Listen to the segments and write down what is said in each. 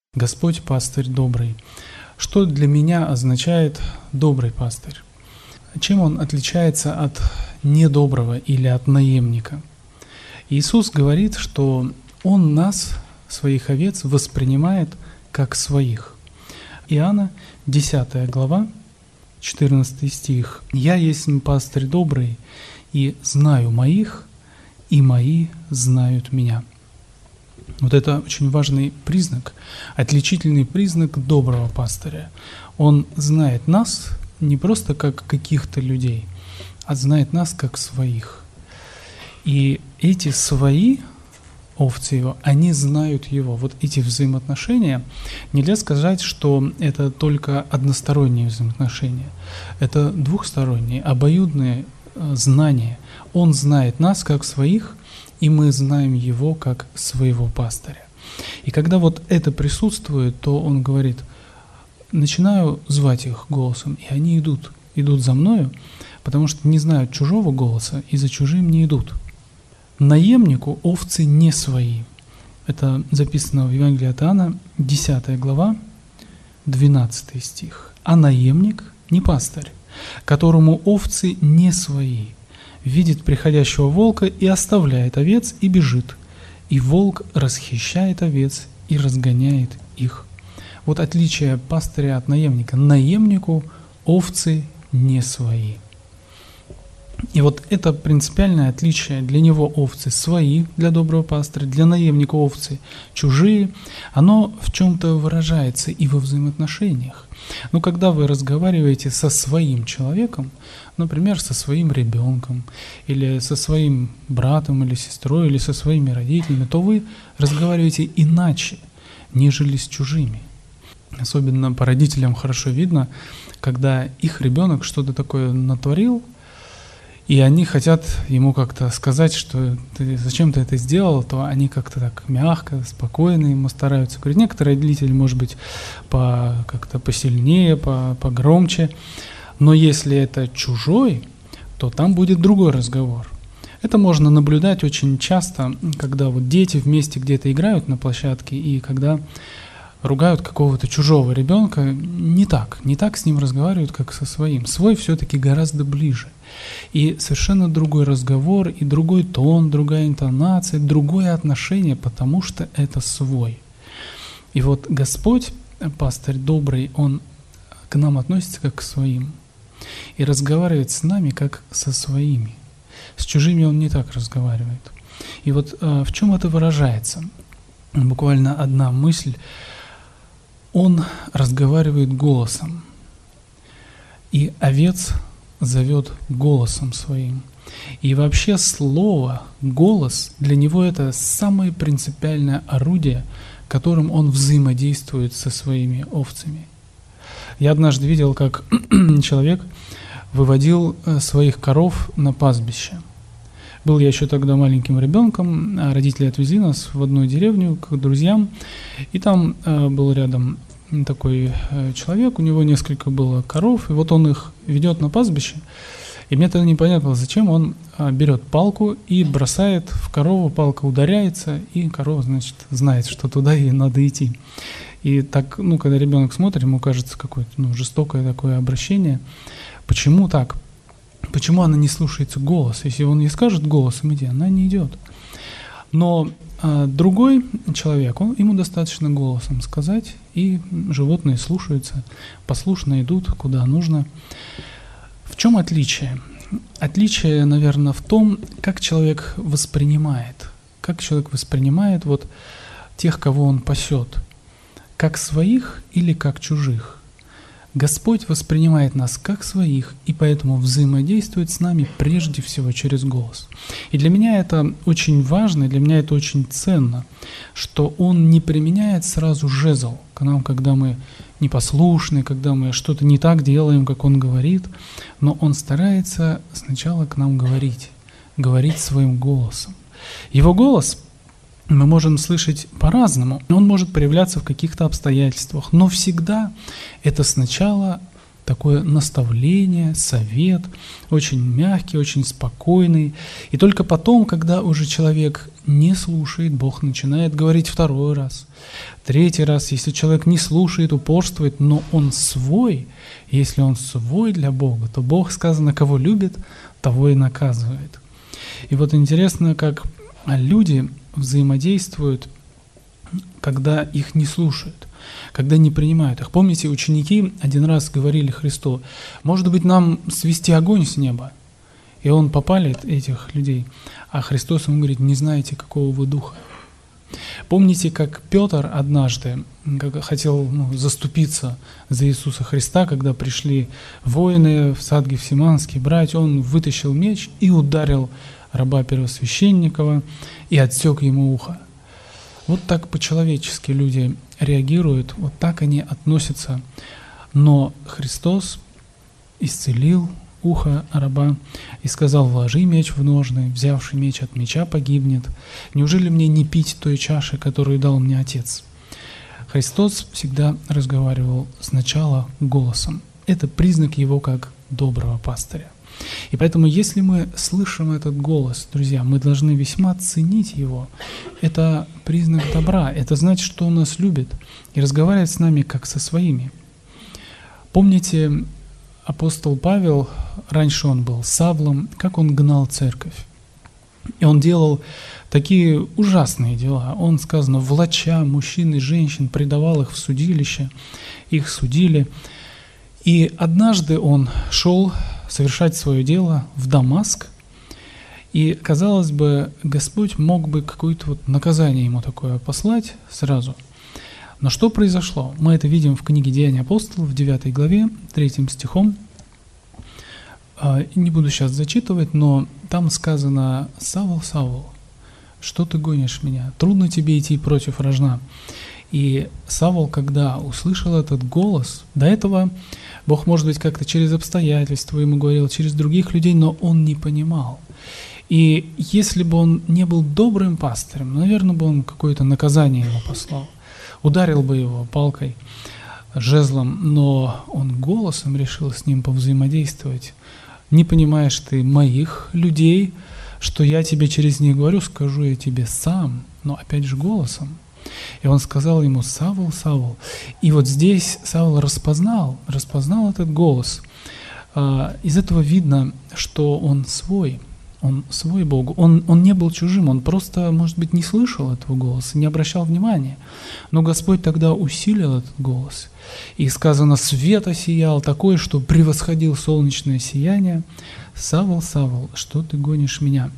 Господь пастырь добрый. Что для меня означает добрый пастырь? Чем он отличается от недоброго или от наемника? Иисус говорит, что Он нас, своих овец, воспринимает как своих. Иоанна, 10 глава, 14 стих. «Я есть пастырь добрый, и знаю моих, и мои знают меня». Вот это очень важный признак, отличительный признак доброго пастыря. Он знает нас не просто как каких-то людей, а знает нас как своих. И эти свои овцы его, они знают его. Вот эти взаимоотношения, нельзя сказать, что это только односторонние взаимоотношения. Это двухсторонние, обоюдные знания. Он знает нас как своих, и мы знаем его как своего пастыря. И когда вот это присутствует, то он говорит: начинаю звать их голосом, и они идут за мною, потому что не знают чужого голоса и за чужим не идут. Наемнику овцы не свои. Это записано в Евангелии от Иоанна, 10 глава, 12 стих. А наемник не пастырь, которому овцы не свои. Видит приходящего волка и оставляет овец и бежит, и волк расхищает овец и разгоняет их. Вот отличие пастыря от наемника. Наемнику овцы не свои. И вот это принципиальное отличие. Для него овцы свои, для доброго пастыря, для наемника овцы чужие. Оно в чем-то выражается и во взаимоотношениях. Но когда вы разговариваете со своим человеком, например, со своим ребенком, или со своим братом, или сестрой, или со своими родителями, то вы разговариваете иначе, нежели с чужими. Особенно по родителям хорошо видно, когда их ребенок что-то такое натворил, и они хотят ему как-то сказать, что зачем ты это сделал, то они как-то так мягко, спокойно ему стараются говорить. Некоторые родители, может быть, как-то посильнее, погромче, но если это чужой, то там будет другой разговор. Это можно наблюдать очень часто, когда вот дети вместе где-то играют на площадке, и когда ругают какого-то чужого ребенка, не так с ним разговаривают, как со своим. Свой все-таки гораздо ближе. И совершенно другой разговор, и другой тон, другая интонация, другое отношение, потому что это свой. И вот Господь, пастырь добрый, Он к нам относится как к своим. И разговаривает с нами как со своими. С чужими Он не так разговаривает. И вот в чем это выражается? Буквально одна мысль. Он разговаривает голосом, и овец зовет голосом своим. И вообще слово, голос, для него это самое принципиальное орудие, которым он взаимодействует со своими овцами. Я однажды видел, как человек выводил своих коров на пастбище. Был я еще тогда маленьким ребенком, а родители отвезли нас в одну деревню к друзьям, и там был рядом такой человек, у него несколько было коров, и вот он их ведет на пастбище, и мне тогда непонятно, зачем он берет палку и бросает в корову, палка ударяется, и корова, значит, знает, что туда ей надо идти. И так, когда ребенок смотрит, ему кажется какое-то жестокое такое обращение. Почему так? Почему она не слушается голос? Если он ей скажет голосом иди, она не идет. Но другой человек, ему достаточно голосом сказать, и животные слушаются, послушно идут куда нужно. В чем отличие? Отличие, наверное, в том, как человек воспринимает. Как человек воспринимает вот тех, кого он пасет. Как своих или как чужих. Господь воспринимает нас как своих, и поэтому взаимодействует с нами прежде всего через голос. И для меня это очень важно, и для меня это очень ценно, что Он не применяет сразу жезл к нам, когда мы непослушны, когда мы что-то не так делаем, как Он говорит, но Он старается сначала к нам говорить своим голосом. Его голос мы можем слышать по-разному. Он может проявляться в каких-то обстоятельствах, но всегда это сначала такое наставление, совет, очень мягкий, очень спокойный. И только потом, когда уже человек не слушает, Бог начинает говорить второй раз, третий раз. Если человек не слушает, упорствует, но он свой, если он свой для Бога, то Бог, сказано, кого любит, того и наказывает. И вот интересно, как люди взаимодействуют, когда их не слушают, когда не принимают их. Помните, ученики один раз говорили Христу: может быть, нам свести огонь с неба? И он попалит этих людей. А Христос ему говорит: не знаете, какого вы духа. Помните, как Петр однажды хотел заступиться за Иисуса Христа, когда пришли воины в сад Гефсиманский брать, он вытащил меч и ударил раба первосвященникова и отсек ему ухо. Вот так по-человечески люди реагируют, вот так они относятся. Но Христос исцелил ухо раба и сказал: вложи меч в ножны, взявший меч от меча погибнет. Неужели мне не пить той чаши, которую дал мне Отец? Христос всегда разговаривал сначала голосом. Это признак Его как доброго пастыря. И поэтому, если мы слышим этот голос, друзья, мы должны весьма ценить его. Это признак добра, это значит, что Он нас любит и разговаривает с нами как со своими. Помните, апостол Павел, раньше он был Савлом, как он гнал церковь. И он делал такие ужасные дела. Он, сказано, влача мужчин и женщин, предавал их в судилище, их судили. И однажды он шел совершать свое дело в Дамаск, и, казалось бы, Господь мог бы какое-то наказание ему такое послать сразу. Но что произошло? Мы это видим в книге «Деяния апостолов» в 9 главе, 3 стихом. Не буду сейчас зачитывать, но там сказано: «Савл, Савл, что ты гонишь меня? Трудно тебе идти против рожна». И Савл, когда услышал этот голос, до этого Бог, может быть, как-то через обстоятельства ему говорил, через других людей, но он не понимал. И если бы он не был добрым пастырем, наверное, бы он какое-то наказание ему послал, ударил бы его палкой, жезлом, но он голосом решил с ним повзаимодействовать. Не понимаешь ты моих людей, что я тебе через них говорю, скажу я тебе сам, но опять же голосом. И он сказал ему: «Савл, Савл». И вот здесь Савл распознал этот голос. Из этого видно, что он свой Богу. Он не был чужим, он просто, может быть, не слышал этого голоса, не обращал внимания. Но Господь тогда усилил этот голос. И сказано: свет осиял такой, что превосходил солнечное сияние. «Савл, Савл, что ты гонишь меня?»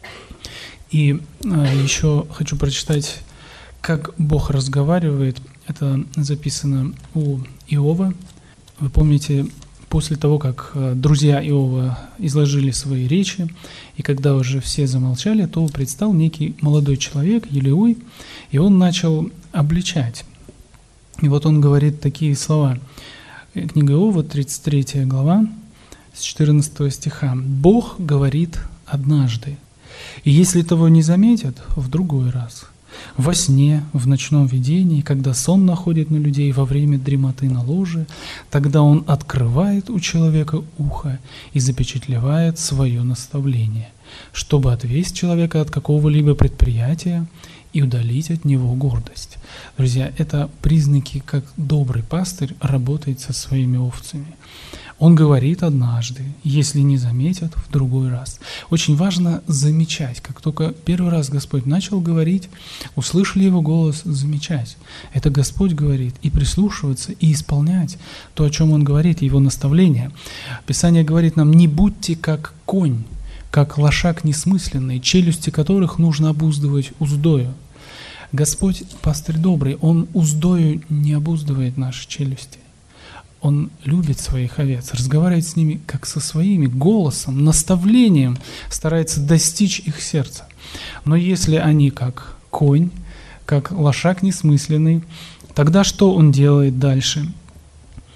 И еще хочу прочитать, как Бог разговаривает. Это записано у Иова. Вы помните, после того, как друзья Иова изложили свои речи, и когда уже все замолчали, то предстал некий молодой человек, Елеуй, и он начал обличать. И вот он говорит такие слова. Книга Иова, 33 глава, с 14 стиха. «Бог говорит однажды, и если того не заметят, в другой раз. Во сне, в ночном видении, когда сон находит на людей во время дремоты на ложе, тогда он открывает у человека ухо и запечатлевает свое наставление, чтобы отвести человека от какого-либо предприятия и удалить от него гордость». Друзья, это признаки, как добрый пастырь работает со своими овцами. Он говорит однажды, если не заметят, в другой раз. Очень важно замечать, как только первый раз Господь начал говорить, услышали Его голос, замечать. Это Господь говорит, и прислушиваться, и исполнять то, о чем Он говорит, Его наставления. Писание говорит нам: не будьте как конь, как лошак несмысленный, челюсти которых нужно обуздывать уздою. Господь, пастырь добрый, Он уздою не обуздывает наши челюсти. Он любит своих овец, разговаривает с ними как со своими, голосом, наставлением, старается достичь их сердца. Но если они как конь, как лошак несмысленный, тогда что он делает дальше?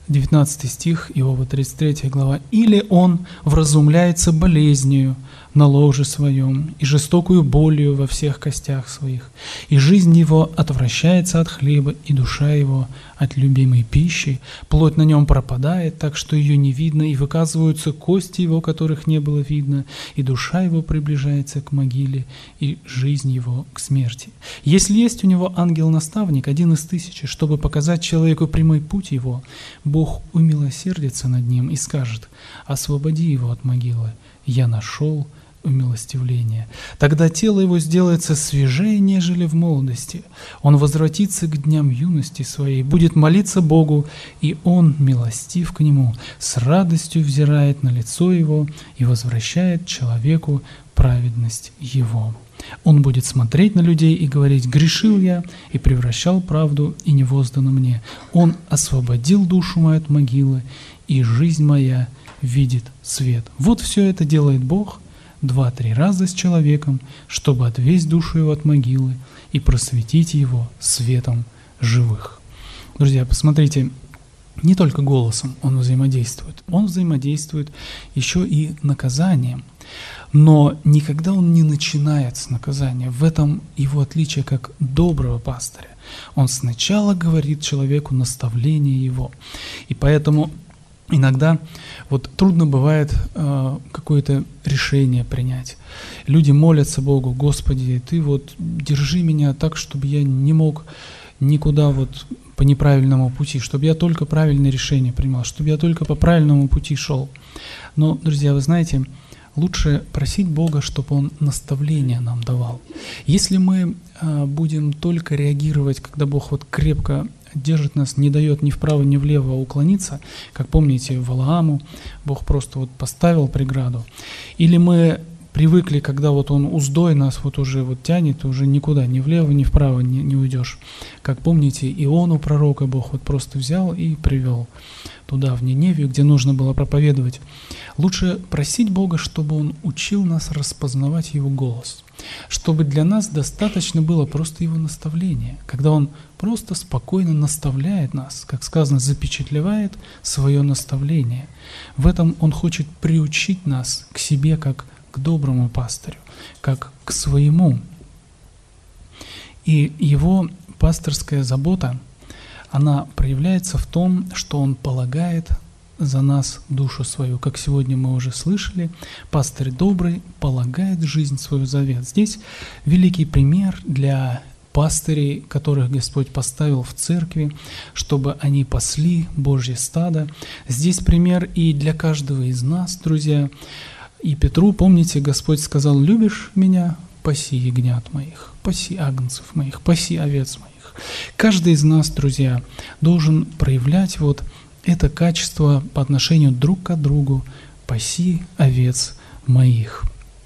19 стих, Иова 33 глава. «Или он вразумляется болезнью на ложе своем и жестокую болью во всех костях своих, и жизнь его отвращается от хлеба, и душа его от любимой пищи, плоть на нем пропадает, так что ее не видно, и выказываются кости его, которых не было видно, и душа его приближается к могиле, и жизнь его к смерти. Если есть у него ангел-наставник, один из 1000, чтобы показать человеку прямой путь его, Бог умилосердится над ним и скажет: освободи его от могилы, я нашел умилостивление. Тогда тело его сделается свежее, нежели в молодости. Он возвратится к дням юности своей, будет молиться Богу, и он, милостив к нему, с радостью взирает на лицо его и возвращает человеку праведность его. Он будет смотреть на людей и говорить: грешил я и превращал правду, и не воздано мне. Он освободил душу мою от могилы, и жизнь моя видит свет». Вот все это делает Бог 2-3 раза с человеком, чтобы отвесть душу его от могилы и просветить его светом живых. Друзья, посмотрите, не только голосом он взаимодействует еще и наказанием. Но никогда он не начинает с наказания. В этом его отличие как доброго пастыря. Он сначала говорит человеку наставление его. И поэтому иногда трудно бывает какое-то решение принять. Люди молятся Богу: Господи, Ты держи меня так, чтобы я не мог никуда по неправильному пути, чтобы я только правильное решение принимал, чтобы я только по правильному пути шел. Но, друзья, вы знаете, лучше просить Бога, чтобы Он наставления нам давал. Если мы будем только реагировать, когда Бог крепко держит нас, не дает ни вправо, ни влево уклониться, как помните, Валааму Бог просто поставил преграду, или мы привыкли, когда Он уздой нас уже тянет, уже никуда, ни влево, ни вправо не уйдешь. Как помните, Иону, пророка, Бог просто взял и привел туда, в Ниневию, где нужно было проповедовать. Лучше просить Бога, чтобы Он учил нас распознавать Его голос, чтобы для нас достаточно было просто Его наставления, когда Он просто спокойно наставляет нас, как сказано, запечатлевает свое наставление. В этом Он хочет приучить нас к себе, как к доброму пастырю, как к своему. И Его пасторская забота, она проявляется в том, что Он полагает за нас душу свою. Как сегодня мы уже слышали, пастырь добрый полагает жизнь свою за овец. Здесь великий пример для пастырей, которых Господь поставил в церкви, чтобы они пасли Божье стадо. Здесь пример и для каждого из нас, друзья. И Петру, помните, Господь сказал: любишь меня, паси ягнят моих, паси агнцев моих, паси овец моих. Каждый из нас, друзья, должен проявлять это качество по отношению друг к другу: паси овец моих.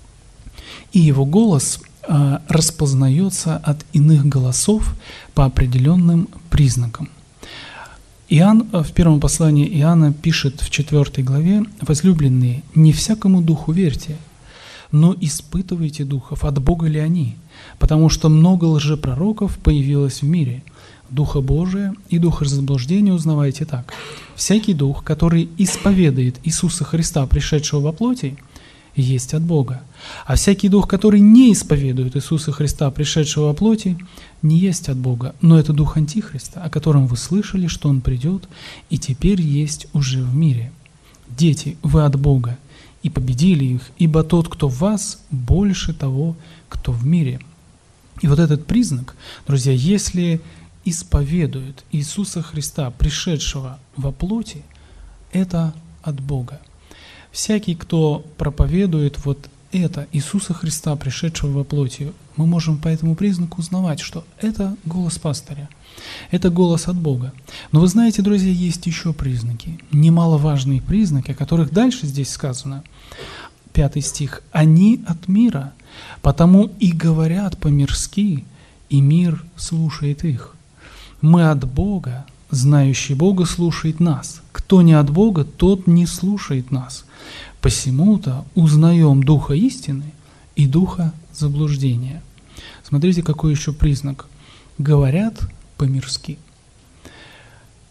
И его голос распознается от иных голосов по определенным признакам. Иоанн в первом послании Иоанна пишет в 4 главе: «Возлюбленные, не всякому духу верьте, но испытывайте духов, от Бога ли они, потому что много лжепророков появилось в мире. Духа Божия и духа заблуждения узнавайте так: всякий дух, который исповедует Иисуса Христа, пришедшего во плоти, есть от Бога, а всякий дух, который не исповедует Иисуса Христа, пришедшего во плоти, не есть от Бога, но это дух Антихриста, о котором вы слышали, что он придет, и теперь есть уже в мире. Дети, вы от Бога, и победили их, ибо тот, кто в вас, больше того, кто в мире». И этот признак, друзья, если исповедует Иисуса Христа, пришедшего во плоти, это от Бога. Всякий, кто проповедует это, Иисуса Христа, пришедшего во плоти, мы можем по этому признаку узнавать, что это голос пастыря, это голос от Бога. Но вы знаете, друзья, есть еще признаки, немаловажные признаки, о которых дальше здесь сказано. 5 стих. «Они от мира, потому и говорят по-мирски, и мир слушает их. Мы от Бога, знающий Бога слушает нас. Кто не от Бога, тот не слушает нас. Посему-то узнаем духа истины и духа заблуждения». Смотрите, какой еще признак. Говорят по-мирски.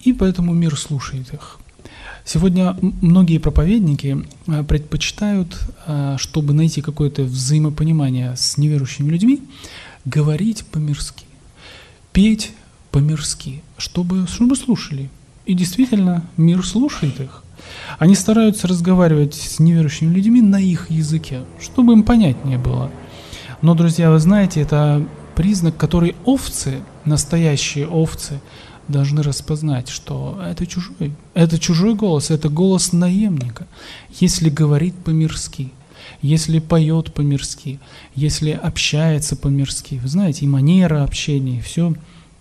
и поэтому мир слушает их. Сегодня многие проповедники предпочитают, чтобы найти какое-то взаимопонимание с неверующими людьми, говорить по-мирски, петь по-мирски, чтобы слушали. И действительно, мир слушает их. Они стараются разговаривать с неверующими людьми на их языке, чтобы им понятнее было. Но, друзья, вы знаете, это признак, который овцы, настоящие овцы, должны распознать, что это чужой голос, это голос наемника. Если говорит по-мирски, если поет по-мирски, если общается по-мирски, вы знаете, и манера общения, и все.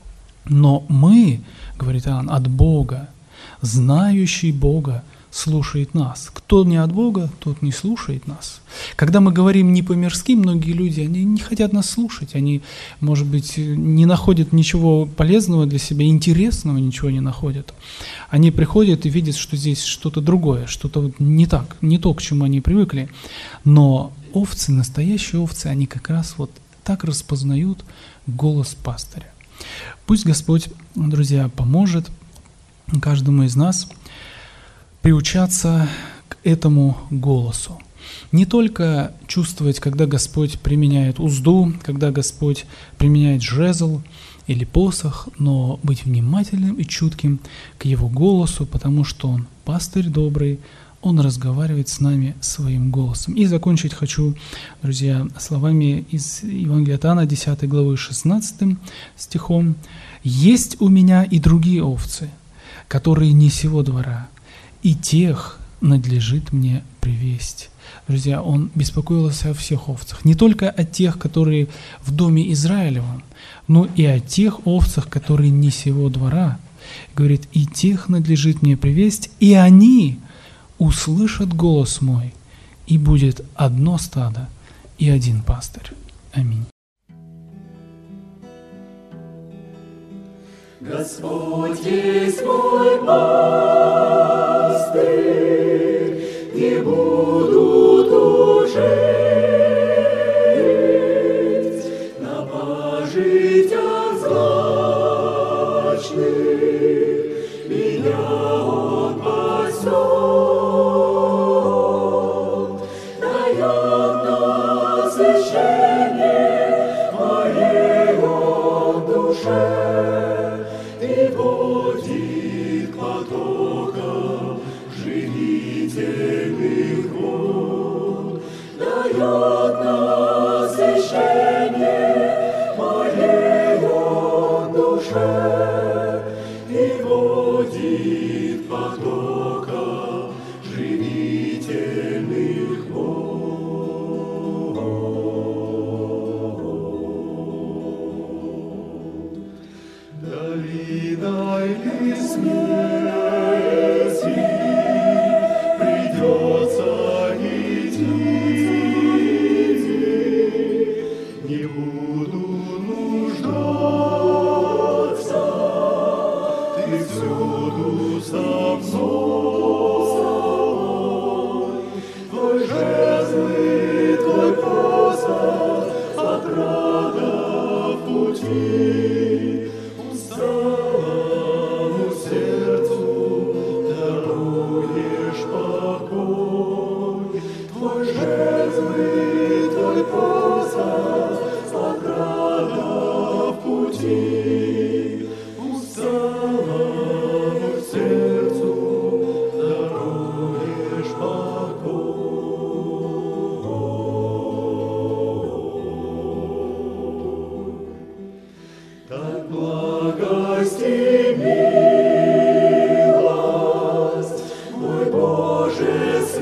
Но мы, говорит Иоанн, от Бога, знающий Бога, слушает нас. Кто не от Бога, тот не слушает нас. Когда мы говорим не по-мирски, многие люди, они не хотят нас слушать, они, может быть, не находят ничего полезного для себя, интересного ничего не находят. Они приходят и видят, что здесь что-то другое, что-то вот не так, не то, к чему они привыкли. Но овцы, настоящие овцы, они как раз вот так распознают голос пастыря. Пусть Господь, друзья, поможет каждому из нас приучаться к этому голосу. Не только чувствовать, когда Господь применяет узду, когда Господь применяет жезл или посох, но быть внимательным и чутким к Его голосу, потому что Он пастырь добрый, Он разговаривает с нами своим голосом. И закончить хочу, друзья, словами из Евангелия от Иоанна, 10 главы, 16 стихом. «Есть у меня и другие овцы, которые не сего двора, и тех надлежит мне привесть». Друзья, Он беспокоился о всех овцах, не только о тех, которые в доме Израилевом, но и о тех овцах, которые не сего двора. Говорит, и тех надлежит мне привесть, и они услышат голос мой, и будет одно стадо и один пастырь. Аминь. Господь есть мой пастырь, не буду тужить, на пажитях злачных меня Он пасет, дает насыщение моей Он душе. Водит потоком живительных вод, дает насыщение моей Он душе и водит потоком живительных вод. Долиной ли смерти придется идти, не буду нуждаться, Ты всюду со мной, Твой жезл и Твой посох, отрада в пути. Усталому сердцу даруешь покой, Твой жезл и Твой посох, отрада в пути. Усталому сердцу даруешь покой. Так благость и милость, мой Боже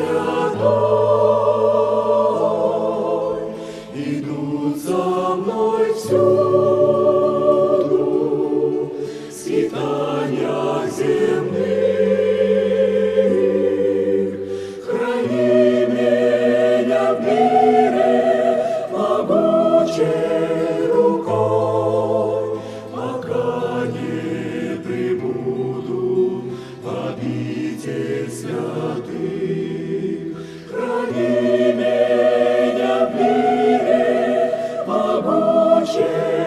святой, идут за мной всюду, в скитаниях земных. Храни меня в мире могучей рукой, пока не прибуду в обитель святых. Храни меня в мире могучей